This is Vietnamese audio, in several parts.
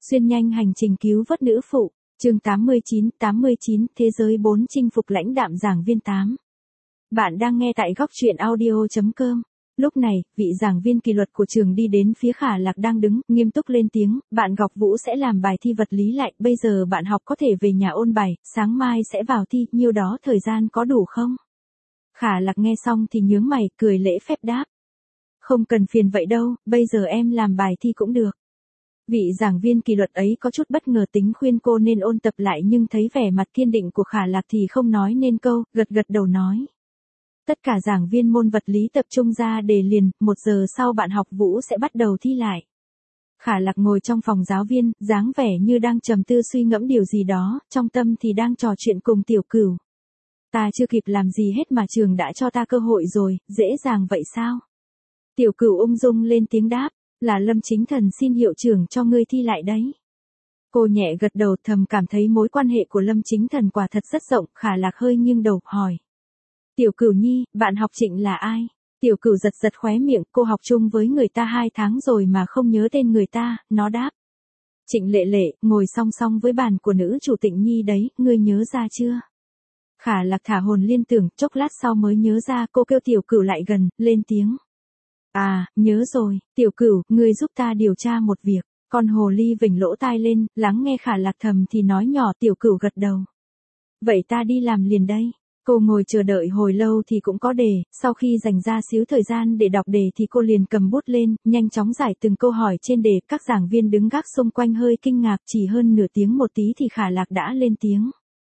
Xuyên nhanh hành trình cứu vớt nữ phụ, chương 89, thế giới 4 chinh phục lãnh đạm giảng viên 8. Bạn đang nghe tại góc truyện audio.com. Lúc này, vị giảng viên kỷ luật của trường đi đến phía Khả Lạc đang đứng, nghiêm túc lên tiếng, bạn Ngọc Vũ sẽ làm bài thi vật lý lại, bây giờ bạn học có thể về nhà ôn bài, sáng mai sẽ vào thi, nhiêu đó thời gian có đủ không? Khả Lạc nghe xong thì nhướng mày, cười lễ phép đáp. Không cần phiền vậy đâu, bây giờ em làm bài thi cũng được. Vị giảng viên kỷ luật ấy có chút bất ngờ tính khuyên cô nên ôn tập lại nhưng thấy vẻ mặt kiên định của Khả Lạc thì không nói nên câu, gật đầu nói. Tất cả giảng viên môn vật lý tập trung ra đề liền, 1 giờ sau bạn học Vũ sẽ bắt đầu thi lại. Khả Lạc ngồi trong phòng giáo viên, dáng vẻ như đang trầm tư suy ngẫm điều gì đó, trong tâm thì đang trò chuyện cùng Tiểu Cửu. Ta chưa kịp làm gì hết mà trường đã cho ta cơ hội rồi, dễ dàng vậy sao? Tiểu Cửu ung dung lên tiếng đáp, là Lâm Chính Thần xin hiệu trưởng cho ngươi thi lại đấy. Cô nhẹ gật đầu thầm cảm thấy mối quan hệ của Lâm Chính Thần quả thật rất rộng, Khả Lạc hơi nghiêng đầu, hỏi. Tiểu Cửu nhi, bạn học Trịnh là ai? Tiểu Cửu giật khóe miệng, cô học chung với người ta 2 tháng rồi mà không nhớ tên người ta, nó đáp. Trịnh Lệ Lệ, ngồi song song với bàn của nữ chủ Tịnh Nhi đấy, ngươi nhớ ra chưa? Khả Lạc thả hồn liên tưởng, chốc lát sau mới nhớ ra, cô kêu Tiểu Cửu lại gần, lên tiếng. À, nhớ rồi, Tiểu Cửu, ngươi giúp ta điều tra một việc. Con hồ ly vểnh lỗ tai lên, lắng nghe Khả Lạc thầm thì nói nhỏ. Tiểu Cửu gật đầu. Vậy ta đi làm liền đây. Cô ngồi chờ đợi hồi lâu thì cũng có đề, sau khi dành ra xíu thời gian để đọc đề thì cô liền cầm bút lên, nhanh chóng giải từng câu hỏi trên đề. Các giảng viên đứng gác xung quanh hơi kinh ngạc, chỉ hơn nửa tiếng một tí thì Khả Lạc đã lên tiếng.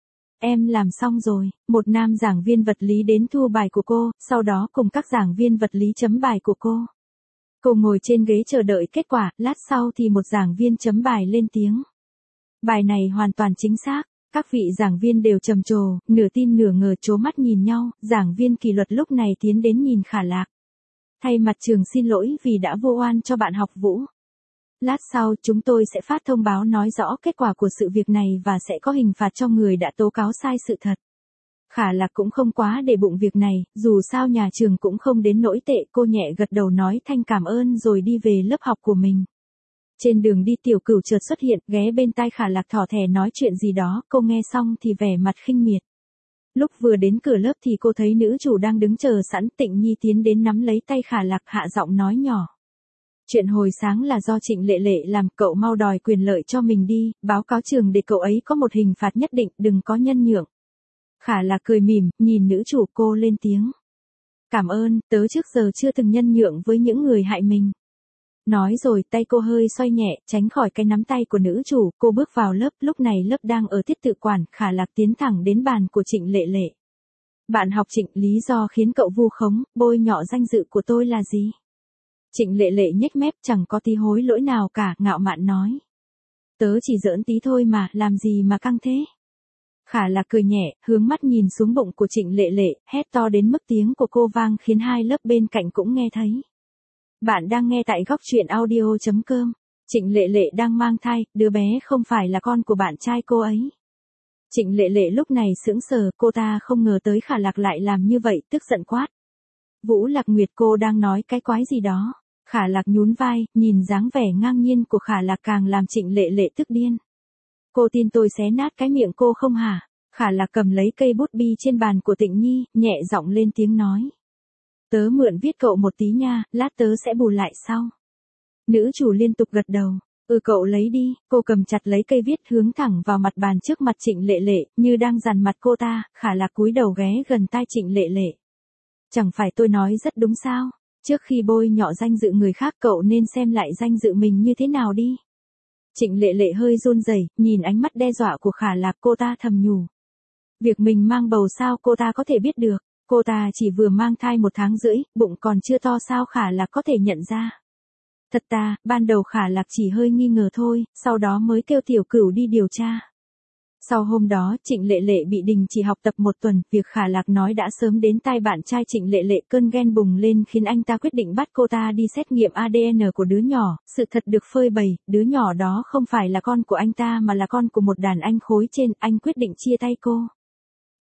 Em làm xong rồi, một nam giảng viên vật lý đến thu bài của cô, sau đó cùng các giảng viên vật lý chấm bài của cô. Cô ngồi trên ghế chờ đợi kết quả, lát sau thì một giảng viên chấm bài lên tiếng. Bài này hoàn toàn chính xác, các vị giảng viên đều trầm trồ, nửa tin nửa ngờ trố mắt nhìn nhau, giảng viên kỷ luật lúc này tiến đến nhìn Khả Lạc. Thay mặt trường xin lỗi vì đã vô oan cho bạn học Vũ. Lát sau chúng tôi sẽ phát thông báo nói rõ kết quả của sự việc này và sẽ có hình phạt cho người đã tố cáo sai sự thật. Khả Lạc cũng không quá để bụng việc này, dù sao nhà trường cũng không đến nỗi tệ, cô nhẹ gật đầu nói thanh cảm ơn rồi đi về lớp học của mình. Trên đường đi Tiểu Cửu chợt xuất hiện, ghé bên tai Khả Lạc thỏ thẻ nói chuyện gì đó, cô nghe xong thì vẻ mặt khinh miệt. Lúc vừa đến cửa lớp thì cô thấy nữ chủ đang đứng chờ sẵn, Tịnh Nhi tiến đến nắm lấy tay Khả Lạc hạ giọng nói nhỏ. Chuyện hồi sáng là do Trịnh Lệ Lệ làm, cậu mau đòi quyền lợi cho mình đi, báo cáo trường để cậu ấy có một hình phạt nhất định, đừng có nhân nhượng. Khả Lạc cười mỉm, nhìn nữ chủ, cô lên tiếng. Cảm ơn, tớ trước giờ chưa từng nhân nhượng với những người hại mình. Nói rồi tay cô hơi xoay nhẹ, tránh khỏi cái nắm tay của nữ chủ, cô bước vào lớp, lúc này lớp đang ở tiết tự quản, Khả Lạc tiến thẳng đến bàn của Trịnh Lệ Lệ. Bạn học Trịnh, lý do khiến cậu vu khống, bôi nhọ danh dự của tôi là gì? Trịnh Lệ Lệ nhếch mép, chẳng có tí hối lỗi nào cả, ngạo mạn nói. Tớ chỉ giỡn tí thôi mà, làm gì mà căng thế? Khả Lạc cười nhẹ, hướng mắt nhìn xuống bụng của Trịnh Lệ Lệ, hét to đến mức tiếng của cô vang khiến 2 lớp bên cạnh cũng nghe thấy. Bạn đang nghe tại góc truyện audio.com. Trịnh Lệ Lệ đang mang thai, đứa bé không phải là con của bạn trai cô ấy. Trịnh Lệ Lệ lúc này sững sờ, cô ta không ngờ tới Khả Lạc lại làm như vậy, tức giận quát. Vũ Lạc Nguyệt, cô đang nói cái quái gì đó? Khả Lạc nhún vai, nhìn dáng vẻ ngang nhiên của Khả Lạc càng làm Trịnh Lệ Lệ tức điên. Cô tin tôi xé nát cái miệng cô không hả? Khả Lạc cầm lấy cây bút bi trên bàn của Tịnh Nhi, nhẹ giọng lên tiếng nói. Tớ mượn viết cậu một tí nha, lát tớ sẽ bù lại sau. Nữ chủ liên tục gật đầu. Cậu lấy đi. Cô cầm chặt lấy cây viết hướng thẳng vào mặt bàn trước mặt Trịnh Lệ Lệ, như đang dằn mặt cô ta. Khả Lạc cúi đầu ghé gần tai Trịnh Lệ Lệ. Chẳng phải tôi nói rất đúng sao? Trước khi bôi nhọ danh dự người khác cậu nên xem lại danh dự mình như thế nào đi. Trịnh Lệ Lệ hơi run rẩy, nhìn ánh mắt đe dọa của Khả Lạc, cô ta thầm nhủ. Việc mình mang bầu sao cô ta có thể biết được? Cô ta chỉ vừa mang thai 1 tháng rưỡi, bụng còn chưa to sao Khả Lạc có thể nhận ra. Thật ta, ban đầu Khả Lạc chỉ hơi nghi ngờ thôi, sau đó mới kêu Tiểu Cửu đi điều tra. Sau hôm đó, Trịnh Lệ Lệ bị đình chỉ học tập 1 tuần, việc Khả Lạc nói đã sớm đến tai bạn trai Trịnh Lệ Lệ, cơn ghen bùng lên khiến anh ta quyết định bắt cô ta đi xét nghiệm ADN của đứa nhỏ, sự thật được phơi bày, đứa nhỏ đó không phải là con của anh ta mà là con của một đàn anh khối trên, anh quyết định chia tay cô.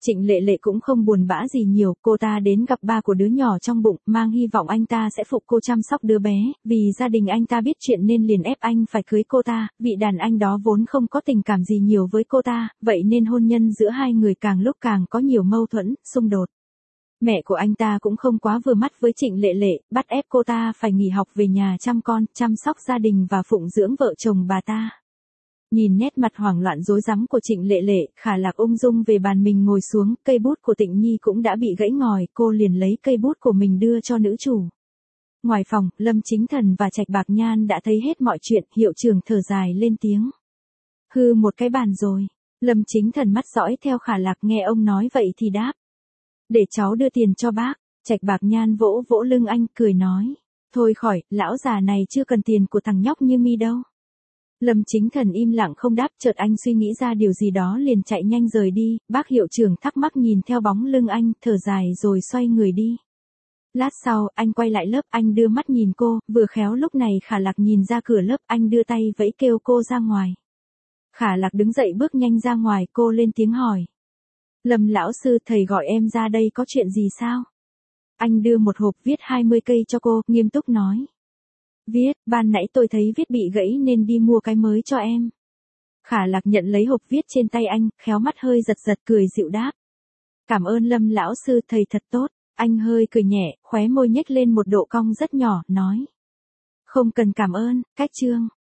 Trịnh Lệ Lệ cũng không buồn bã gì nhiều, cô ta đến gặp ba của đứa nhỏ trong bụng, mang hy vọng anh ta sẽ phụ cô chăm sóc đứa bé, vì gia đình anh ta biết chuyện nên liền ép anh phải cưới cô ta, vị đàn anh đó vốn không có tình cảm gì nhiều với cô ta, vậy nên hôn nhân giữa hai người càng lúc càng có nhiều mâu thuẫn, xung đột. Mẹ của anh ta cũng không quá vừa mắt với Trịnh Lệ Lệ, bắt ép cô ta phải nghỉ học về nhà chăm con, chăm sóc gia đình và phụng dưỡng vợ chồng bà ta. Nhìn nét mặt hoảng loạn rối rắm của Trịnh Lệ Lệ, Khả Lạc ung dung về bàn mình ngồi xuống, cây bút của Tịnh Nhi cũng đã bị gãy ngòi, cô liền lấy cây bút của mình đưa cho nữ chủ. Ngoài phòng, Lâm Chính Thần và Trạch Bạc Nhan đã thấy hết mọi chuyện, hiệu trưởng thở dài lên tiếng. Hư một cái bàn rồi. Lâm Chính Thần mắt dõi theo Khả Lạc, nghe ông nói vậy thì đáp. Để cháu đưa tiền cho bác. Trạch Bạc Nhan vỗ vỗ lưng anh, cười nói. Thôi khỏi, lão già này chưa cần tiền của thằng nhóc như mi đâu. Lâm Chính Thần im lặng không đáp, chợt anh suy nghĩ ra điều gì đó liền chạy nhanh rời đi, bác hiệu trưởng thắc mắc nhìn theo bóng lưng anh, thở dài rồi xoay người đi. Lát sau, anh quay lại lớp, anh đưa mắt nhìn cô, vừa khéo lúc này Khả Lạc nhìn ra cửa lớp, anh đưa tay vẫy kêu cô ra ngoài. Khả Lạc đứng dậy bước nhanh ra ngoài, cô lên tiếng hỏi. Lâm lão sư, thầy gọi em ra đây có chuyện gì sao? Anh đưa một hộp viết 20 cây cho cô, nghiêm túc nói. Viết, ban nãy tôi thấy viết bị gãy nên đi mua cái mới cho em. Khả Lạc nhận lấy hộp viết trên tay anh, khéo mắt hơi giật giật, cười dịu đáp. Cảm ơn Lâm lão sư, thầy thật tốt. Anh hơi cười nhẹ, khóe môi nhếch lên một độ cong rất nhỏ, nói. Không cần cảm ơn, cách chương.